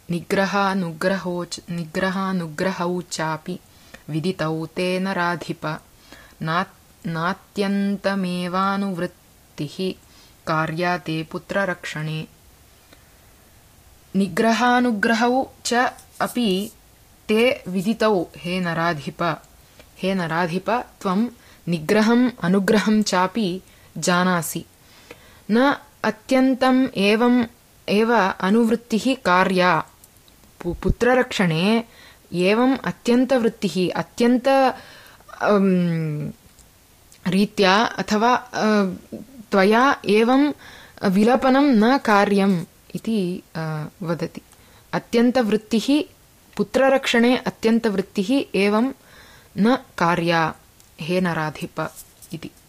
निग्रहानुग्रहौ चापि विदितौ ते नराधिप नात्यन्तमेवानुवृत्तिः कार्या ते पुत्ररक्षणे। निग्रहानुग्रहौ च अपि ते विदितौ हे नराधिप त्वं निग्रहम् अनुग्रहं चापि जानासि। न अत्यन्तम् एव अनुवृत्तिः कार्या पुत्ररक्षणे एवम् अत्यन्तवृत्तिः अत्यन्त रीत्या अथवा त्वया एवं विलपनं न कार्यम् इति वदति। अत्यन्तवृत्तिः पुत्ररक्षणे अत्यन्तवृत्तिः एवं न कार्या हे नराधिप इति।